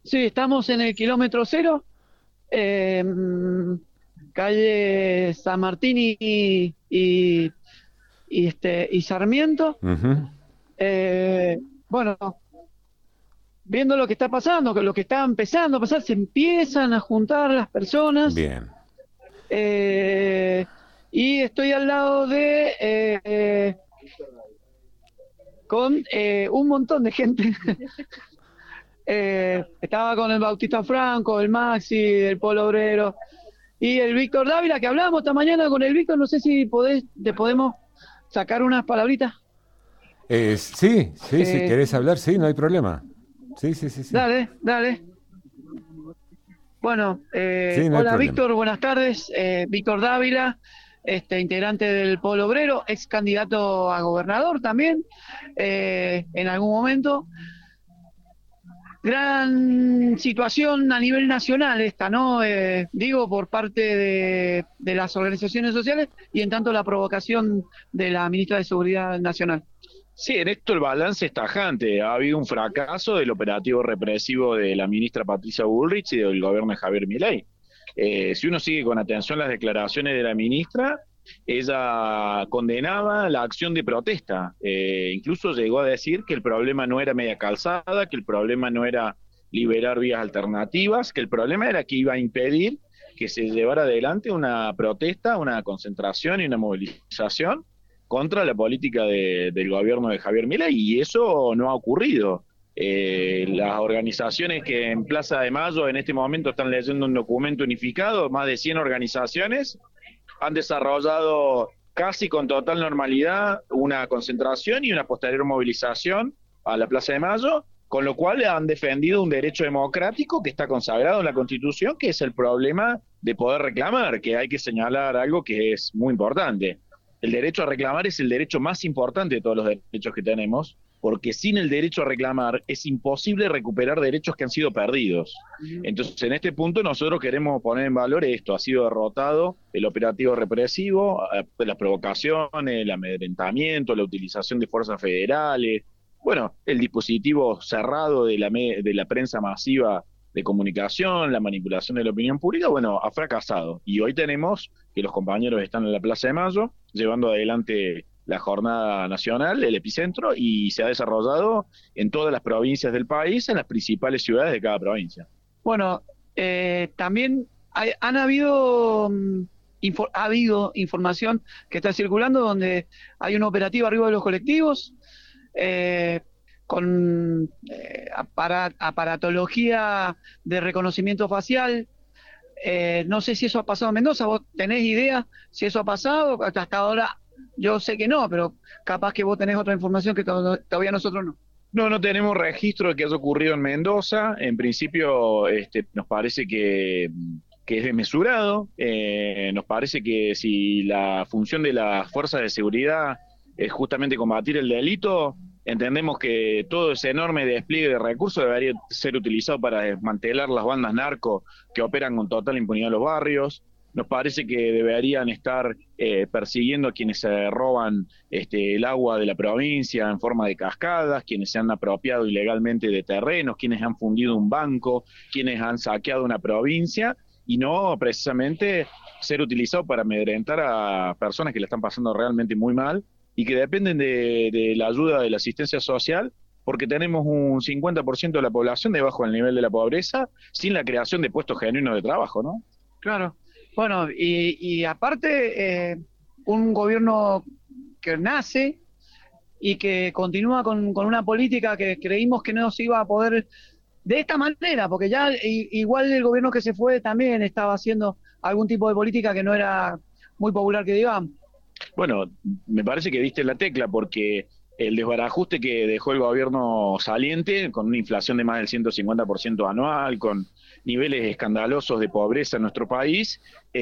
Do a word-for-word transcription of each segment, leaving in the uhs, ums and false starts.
Sí, estamos en el kilómetro cero, eh, calle San Martín y, y, y, este, y Sarmiento. Ujú. Eh, bueno, viendo lo que está pasando, que lo que está empezando a pasar, se empiezan a juntar las personas, Bien. eh, y estoy al lado de eh, eh, con eh, un montón de gente. Eh, estaba con el Bautista Franco, el Maxi, el Polo Obrero y el Víctor Dávila, que hablamos esta mañana con el Víctor. No sé si podés, te podemos sacar unas palabritas. Eh, sí, sí, si Eh, querés hablar, sí, no hay problema. Sí, sí, sí, sí. dale, dale. Bueno, eh, Sí, no hay hola problema. Víctor, buenas tardes. Eh, Víctor Dávila, este, integrante del Polo Obrero, ex candidato a gobernador también, eh, en algún momento. Gran situación a nivel nacional esta, ¿no? Eh, digo, por parte de, de las organizaciones sociales y en tanto la provocación de la ministra de Seguridad Nacional. Sí, en esto el balance es tajante. Ha habido un fracaso del operativo represivo de la ministra Patricia Bullrich y del gobierno de Javier Milei. Eh, si uno sigue con atención las declaraciones de la ministra, ella condenaba la acción de protesta. Eh, incluso llegó a decir que el problema no era media calzada, que el problema no era liberar vías alternativas, que el problema era que iba a impedir que se llevara adelante una protesta, una concentración y una movilización contra la política de, del gobierno de Javier Milei, y eso no ha ocurrido. Eh, las organizaciones que en Plaza de Mayo en este momento están leyendo un documento unificado, más de cien organizaciones, han desarrollado casi con total normalidad una concentración y una posterior movilización a la Plaza de Mayo, con lo cual han defendido un derecho democrático que está consagrado en la Constitución, que es el problema de poder reclamar, que hay que señalar algo que es muy importante. El derecho a reclamar es el derecho más importante de todos los derechos que tenemos, porque sin el derecho a reclamar es imposible recuperar derechos que han sido perdidos. Entonces, en este punto nosotros queremos poner en valor esto. Ha sido derrotado el operativo represivo, las provocaciones, el amedrentamiento, la utilización de fuerzas federales, bueno, el dispositivo cerrado de la, de la prensa masiva de comunicación, la manipulación de la opinión pública, bueno, ha fracasado. Y hoy tenemos que los compañeros están en la Plaza de Mayo llevando adelante la jornada nacional, el epicentro, y se ha desarrollado en todas las provincias del país, en las principales ciudades de cada provincia. Bueno, eh, también hay, han habido, mm, info, ha habido información que está circulando donde hay un operativo arriba de los colectivos, eh, con eh, aparat, aparatología de reconocimiento facial. Eh, no sé si eso ha pasado en Mendoza. ¿Vos tenés idea si eso ha pasado? Hasta, hasta ahora yo sé que no, pero capaz que vos tenés otra información que to todavía nosotros no. No, no tenemos registro de que haya ocurrido en Mendoza. En principio, este, nos parece que, que es desmesurado. Eh, nos parece que si la función de las fuerzas de seguridad es justamente combatir el delito, entendemos que todo ese enorme despliegue de recursos debería ser utilizado para desmantelar las bandas narco que operan con total impunidad en los barrios. Nos parece que deberían estar eh, persiguiendo a quienes se roban este, el agua de la provincia en forma de cascadas, quienes se han apropiado ilegalmente de terrenos, quienes han fundido un banco, quienes han saqueado una provincia, y no precisamente ser utilizado para amedrentar a personas que le están pasando realmente muy mal y que dependen de, de la ayuda de la asistencia social, porque tenemos un cincuenta por ciento de la población debajo del nivel de la pobreza, sin la creación de puestos genuinos de trabajo, ¿no? Claro. Bueno, y, y aparte, eh, un gobierno que nace y que continúa con, con una política que creímos que no se iba a poder de esta manera, porque ya i, igual el gobierno que se fue también estaba haciendo algún tipo de política que no era muy popular, que digamos. Bueno, me parece que diste la tecla, porque el desbarajuste que dejó el gobierno saliente, con una inflación de más del ciento cincuenta por ciento anual, con niveles escandalosos de pobreza en nuestro país,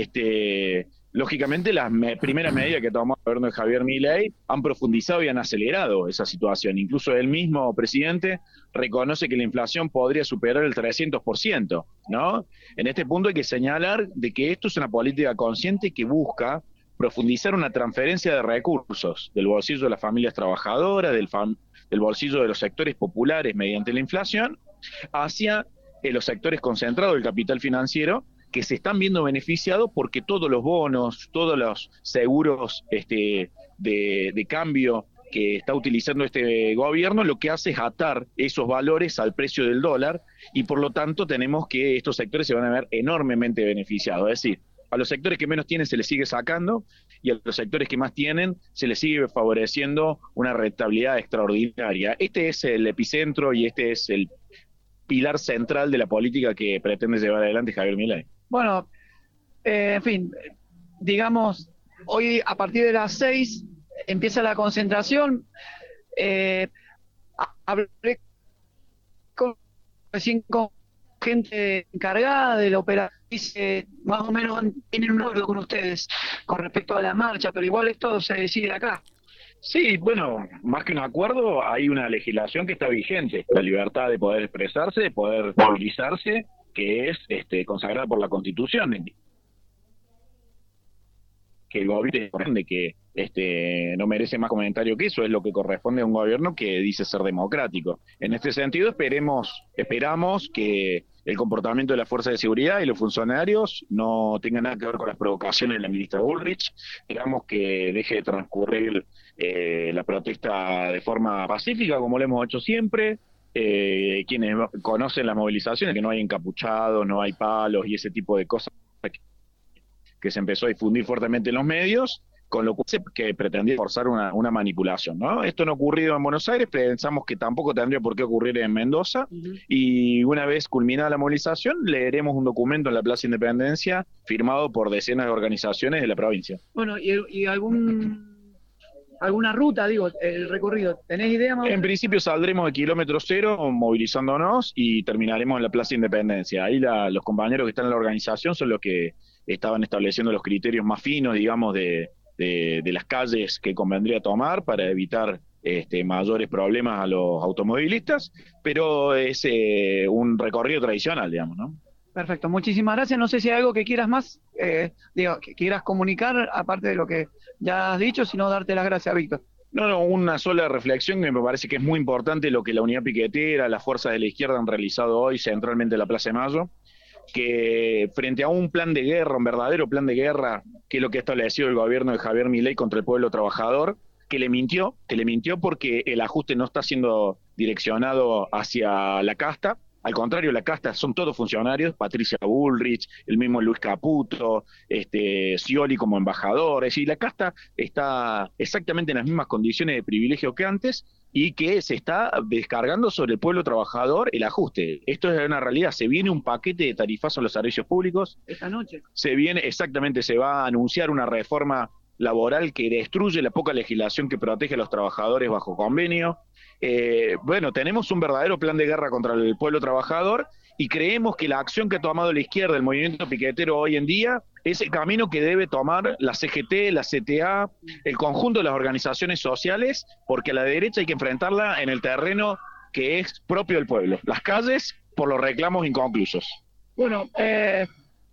este, lógicamente las me primeras medidas que tomó el gobierno de Javier Milei han profundizado y han acelerado esa situación. Incluso el mismo presidente reconoce que la inflación podría superar el trescientos por ciento, ¿no? En este punto hay que señalar de que esto es una política consciente que busca profundizar una transferencia de recursos del bolsillo de las familias trabajadoras, del, fam del bolsillo de los sectores populares mediante la inflación, hacia en los sectores concentrados del capital financiero, que se están viendo beneficiados porque todos los bonos, todos los seguros este, de, de cambio que está utilizando este gobierno, lo que hace es atar esos valores al precio del dólar, y por lo tanto tenemos que estos sectores se van a ver enormemente beneficiados. Es decir, a los sectores que menos tienen se les sigue sacando, y a los sectores que más tienen se les sigue favoreciendo una rentabilidad extraordinaria. Este es el epicentro y este es el pilar central de la política que pretende llevar adelante Javier Milei. Bueno, eh, en fin, digamos, hoy a partir de las seis empieza la concentración. Eh, hablé con, recién con gente encargada de la operación, dice, más o menos tienen un acuerdo con ustedes con respecto a la marcha, pero igual esto se decide acá. Sí, bueno, más que un acuerdo, hay una legislación que está vigente, la libertad de poder expresarse, de poder movilizarse, que es este, consagrada por la Constitución, que el gobierno de que este, no merece más comentario que eso, es lo que corresponde a un gobierno que dice ser democrático. En este sentido, esperemos, esperamos que el comportamiento de la fuerza de seguridad y los funcionarios no tenga nada que ver con las provocaciones de la ministra Bullrich. Esperamos que deje de transcurrir eh, la protesta de forma pacífica, como lo hemos hecho siempre. Eh, quienes conocen las movilizaciones, que no hay encapuchados, no hay palos y ese tipo de cosas que, que se empezó a difundir fuertemente en los medios, con lo cual se que pretendía forzar una, una manipulación, ¿no? Esto no ha ocurrido en Buenos Aires, pensamos que tampoco tendría por qué ocurrir en Mendoza, uh-huh. Y una vez culminada la movilización, leeremos un documento en la Plaza Independencia firmado por decenas de organizaciones de la provincia. Bueno, ¿y, y algún alguna ruta, digo, el recorrido? ¿Tenés idea más? En principio saldremos de kilómetro cero movilizándonos y terminaremos en la Plaza Independencia. Ahí la, los compañeros que están en la organización son los que estaban estableciendo los criterios más finos, digamos, de De, de las calles que convendría tomar para evitar este, mayores problemas a los automovilistas, pero es eh, un recorrido tradicional, digamos, ¿no? Perfecto, muchísimas gracias. No sé si hay algo que quieras más, eh, digo, que quieras comunicar, aparte de lo que ya has dicho, sino darte las gracias, Víctor. No, no, una sola reflexión que me parece que es muy importante lo que la Unidad Piquetera, las fuerzas de la izquierda han realizado hoy, centralmente en la Plaza de Mayo, que frente a un plan de guerra, un verdadero plan de guerra, que es lo que ha establecido el gobierno de Javier Milei contra el pueblo trabajador, que le mintió, que le mintió porque el ajuste no está siendo direccionado hacia la casta. Al contrario, la casta son todos funcionarios, Patricia Bullrich, el mismo Luis Caputo, este, Scioli como embajador, es decir, la casta está exactamente en las mismas condiciones de privilegio que antes, y que se está descargando sobre el pueblo trabajador el ajuste. Esto es una realidad, se viene un paquete de tarifazos a los servicios públicos. Esta noche. Se viene, exactamente, se va a anunciar una reforma laboral que destruye la poca legislación que protege a los trabajadores bajo convenio. Eh, bueno, tenemos un verdadero plan de guerra contra el pueblo trabajador y creemos que la acción que ha tomado la izquierda, el movimiento piquetero hoy en día, es el camino que debe tomar la C G T, la C T A, el conjunto de las organizaciones sociales, porque a la derecha hay que enfrentarla en el terreno que es propio del pueblo, las calles por los reclamos inconclusos. Bueno, eh,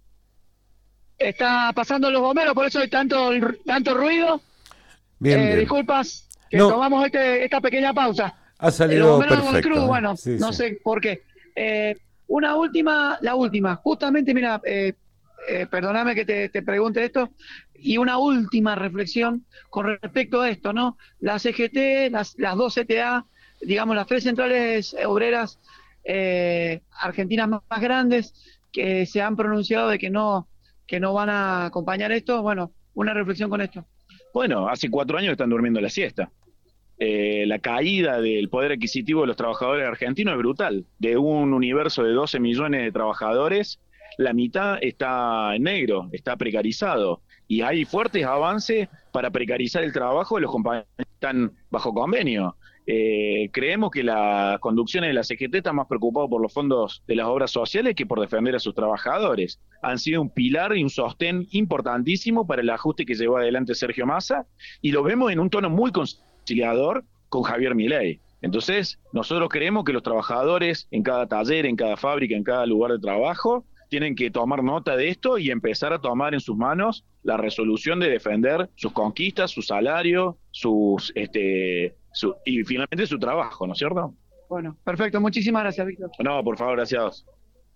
está pasando los bomberos, por eso hay tanto, tanto ruido. Bien, eh, bien. Disculpas que no. tomamos este, esta pequeña pausa. Ha salido perfecto. Cruz, bueno, sí, no sí. sé por qué. Eh, una última, la última, justamente, mira, eh, eh, perdóname que te, te pregunte esto, y una última reflexión con respecto a esto, ¿no? La C G T, las, las dos C T A, digamos, las tres centrales obreras eh, argentinas más, más grandes, que se han pronunciado de que no, que no van a acompañar esto. Bueno, una reflexión con esto. Bueno, hace cuatro años están durmiendo la siesta. Eh, la caída del poder adquisitivo de los trabajadores argentinos es brutal. De un universo de doce millones de trabajadores, la mitad está en negro, está precarizado. Y hay fuertes avances para precarizar el trabajo de los compañeros que están bajo convenio. Eh, creemos que las conducciones de la C G T están más preocupados por los fondos de las obras sociales que por defender a sus trabajadores. Han sido un pilar y un sostén importantísimo para el ajuste que llevó adelante Sergio Massa, y lo vemos en un tono muy conciliador con Javier Milei. Entonces, nosotros creemos que los trabajadores en cada taller, en cada fábrica, en cada lugar de trabajo, tienen que tomar nota de esto y empezar a tomar en sus manos la resolución de defender sus conquistas, su salario, sus este su, y finalmente su trabajo, ¿no es cierto? Bueno, perfecto. Muchísimas gracias, Víctor. No, por favor, gracias.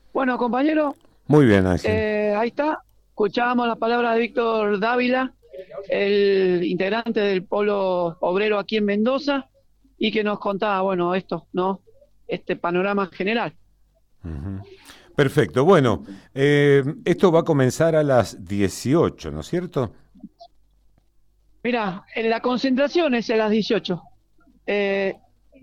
Bueno, compañero, Muy bien, Ángel. eh, ahí está. Escuchábamos las palabras de Víctor Dávila, el integrante del Polo Obrero aquí en Mendoza, y que nos contaba, bueno, esto, ¿no? Este panorama general. Uh-huh. Perfecto. Bueno, eh, esto va a comenzar a las dieciocho, ¿no es cierto? Mira, en la concentración es a las dieciocho. Eh,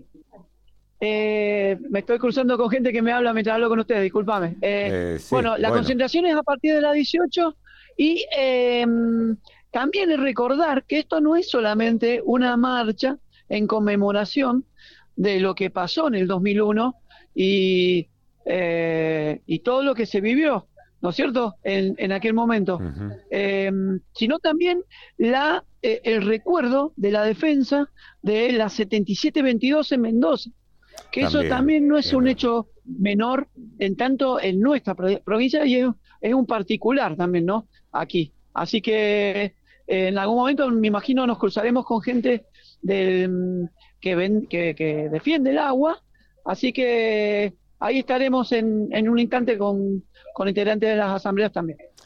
eh, me estoy cruzando con gente que me habla mientras hablo con ustedes, discúlpame. Eh, Eh, sí, bueno, la bueno. concentración es a partir de las dieciocho y eh, también es recordar que esto no es solamente una marcha en conmemoración de lo que pasó en el dos mil uno y, eh, y todo lo que se vivió, ¿no es cierto?, en, en aquel momento, Uh-huh. eh, sino también la, eh, el recuerdo de la defensa de la setenta y siete veintidós en Mendoza, que También, eso también no es es un verdad. hecho menor en tanto en nuestra pro- provincia y es, es un particular también, ¿no? Aquí. Así que eh, en algún momento me imagino nos cruzaremos con gente del, que, ven, que, que defiende el agua, así que ahí estaremos en, en un instante con, con integrantes de las asambleas también.